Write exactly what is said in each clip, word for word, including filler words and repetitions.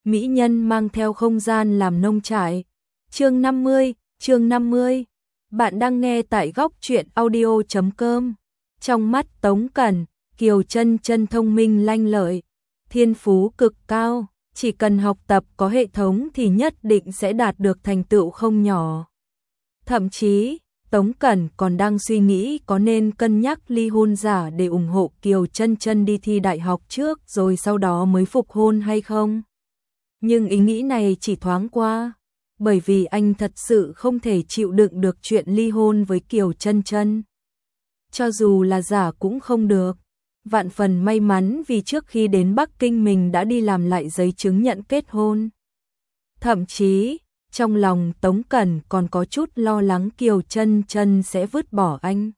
mỹ nhân mang theo không gian làm nông trại. Chương năm mươi, chương năm mươi. Bạn đang nghe tại góc truyện audio chấm com. Trong mắt Tống Cẩn, Kiều Chân Chân thông minh lanh lợi, thiên phú cực cao, chỉ cần học tập có hệ thống thì nhất định sẽ đạt được thành tựu không nhỏ. Thậm chí, Tống Cẩn còn đang suy nghĩ có nên cân nhắc ly hôn giả để ủng hộ Kiều Chân Chân đi thi đại học trước rồi sau đó mới phục hôn hay không. Nhưng ý nghĩ này chỉ thoáng qua, bởi vì anh thật sự không thể chịu đựng được chuyện ly hôn với Kiều Chân Chân. Cho dù là giả cũng không được. Vạn phần may mắn vì trước khi đến Bắc Kinh mình đã đi làm lại giấy chứng nhận kết hôn. Thậm chí, trong lòng Tống Cẩn còn có chút lo lắng Kiều Chân Chân sẽ vứt bỏ anh.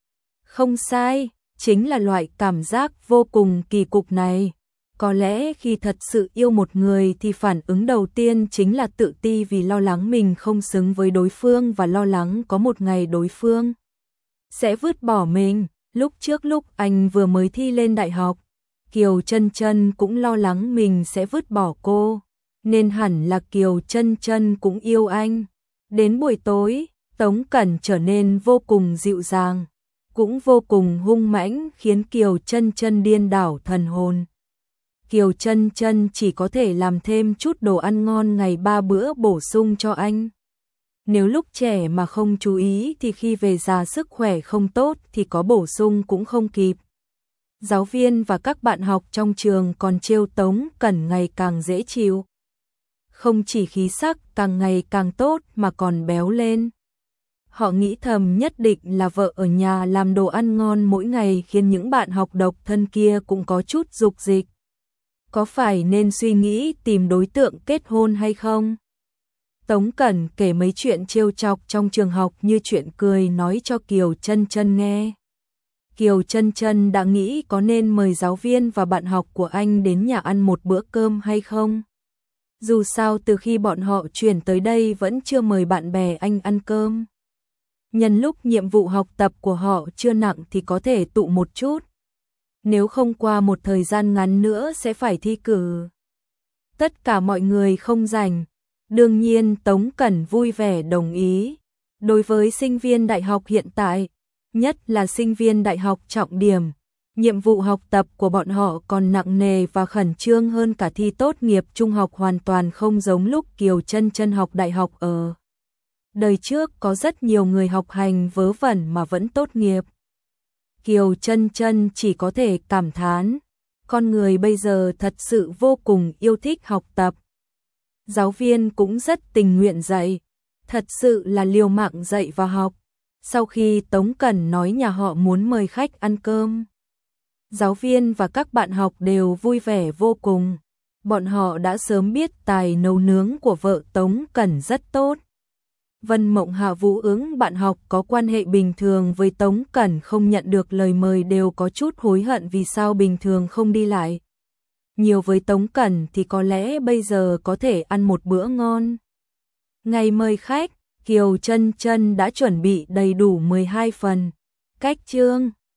Không sai, chính là loại cảm giác vô cùng kỳ cục này. Có lẽ khi thật sự yêu một người thì phản ứng đầu tiên chính là tự ti vì lo lắng mình không xứng với đối phương và lo lắng có một ngày đối phương sẽ vứt bỏ mình. Lúc trước lúc anh vừa mới thi lên đại học, Kiều Chân Chân cũng lo lắng mình sẽ vứt bỏ cô, nên hẳn là Kiều Chân Chân cũng yêu anh. Đến buổi tối, Tống Cẩn trở nên vô cùng dịu dàng, cũng vô cùng hung mãnh khiến Kiều Chân Chân điên đảo thần hồn. Kiều Chân Chân chỉ có thể làm thêm chút đồ ăn ngon ngày ba bữa bổ sung cho anh. Nếu lúc trẻ mà không chú ý thì khi về già sức khỏe không tốt thì có bổ sung cũng không kịp. Giáo viên và các bạn học trong trường còn trêu Tống Cẩn ngày càng dễ chịu. Không chỉ khí sắc càng ngày càng tốt mà còn béo lên. Họ nghĩ thầm nhất định là vợ ở nhà làm đồ ăn ngon mỗi ngày khiến những bạn học độc thân kia cũng có chút dục dịch. Có phải nên suy nghĩ tìm đối tượng kết hôn hay không? Tống Cẩn kể mấy chuyện trêu chọc trong trường học như chuyện cười nói cho Kiều Chân Chân nghe. Kiều Chân Chân đã nghĩ có nên mời giáo viên và bạn học của anh đến nhà ăn một bữa cơm hay không. Dù sao từ khi bọn họ chuyển tới đây vẫn chưa mời bạn bè anh ăn cơm. Nhân lúc nhiệm vụ học tập của họ chưa nặng thì có thể tụ một chút. Nếu không qua một thời gian ngắn nữa sẽ phải thi cử. Tất cả mọi người không rảnh. Đương nhiên Tống Cẩn vui vẻ đồng ý. Đối với sinh viên đại học hiện tại, nhất là sinh viên đại học trọng điểm, nhiệm vụ học tập của bọn họ còn nặng nề và khẩn trương hơn cả thi tốt nghiệp trung học, hoàn toàn không giống lúc Kiều Chân Chân học đại học ở. Đời trước có rất nhiều người học hành vớ vẩn mà vẫn tốt nghiệp. Kiều Chân Chân chỉ có thể cảm thán, con người bây giờ thật sự vô cùng yêu thích học tập. Giáo viên cũng rất tình nguyện dạy, thật sự là liều mạng dạy và học. Sau khi Tống Cẩn nói nhà họ muốn mời khách ăn cơm, giáo viên và các bạn học đều vui vẻ vô cùng. Bọn họ đã sớm biết tài nấu nướng của vợ Tống Cẩn rất tốt. Vân Mộng Hạ Vũ Ứng bạn học có quan hệ bình thường với Tống Cẩn không nhận được lời mời đều có chút hối hận vì sao bình thường không đi lại. Nhiều với Tống Cẩn thì có lẽ bây giờ có thể ăn một bữa ngon. Ngày mời khách, Kiều Chân Chân đã chuẩn bị đầy đủ mười hai phần. Cách chương